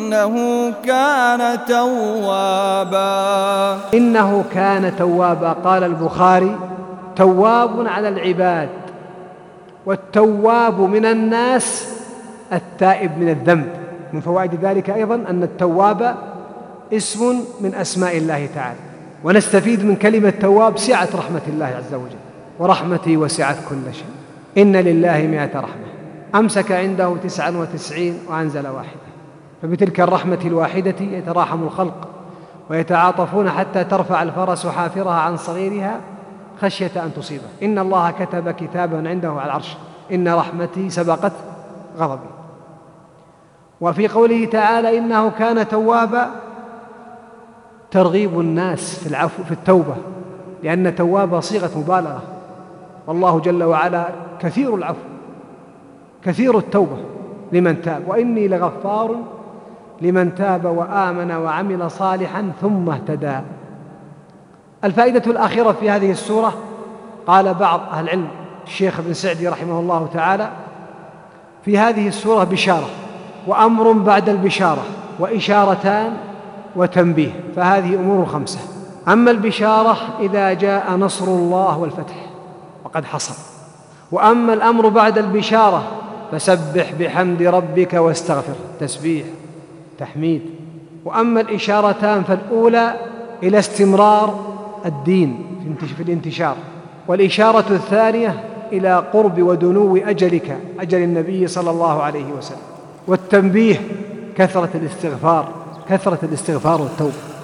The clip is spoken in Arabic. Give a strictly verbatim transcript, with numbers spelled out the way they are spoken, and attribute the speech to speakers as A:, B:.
A: إنه كان توابا.
B: إنه كان توابا. قال البخاري: تواب على العباد، والتواب من الناس التائب من الذنب. من فوائد ذلك أيضا أن التواب اسم من أسماء الله تعالى. ونستفيد من كلمة تواب سعة رحمة الله عز وجل: ورحمتي وسعت كل شيء. إن لله مئة رحمة، أمسك عنده تسعا وتسعين وأنزل واحدة، فبتلك الرحمة الواحدة يتراحم الخلق ويتعاطفون حتى ترفع الفرس حافرها عن صغيرها خشية أن تصيبه. إن الله كتب كتابا عنده على العرش: إن رحمتي سبقت غضبي. وفي قوله تعالى: إنه كان توابا، ترغيب الناس في العفو في التوبة، لأن توابا صيغة مبالغة، والله جل وعلا كثير العفو كثير التوبة لمن تاب، وإني لغفار لمن تاب وآمن وعمل صالحا ثم اهتدى. الفائدة الأخيرة في هذه السورة، قال بعض أهل العلم الشيخ ابن سعدي رحمه الله تعالى: في هذه السورة بشارة وأمر بعد البشارة وإشارتان وتنبيه، فهذه أمور خمسة. أما البشارة إذا جاء نصر الله والفتح وقد حصل، وأما الأمر بعد البشارة فسبح بحمد ربك واستغفر، تسبيح تحميد. وأما الإشارتان فالأولى إلى استمرار الدين في الانتشار، والإشارة الثانية إلى قرب ودنو أجلك، أجل النبي صلى الله عليه وسلم. والتنبيه كثرة الاستغفار كثرة الاستغفار والتوبة.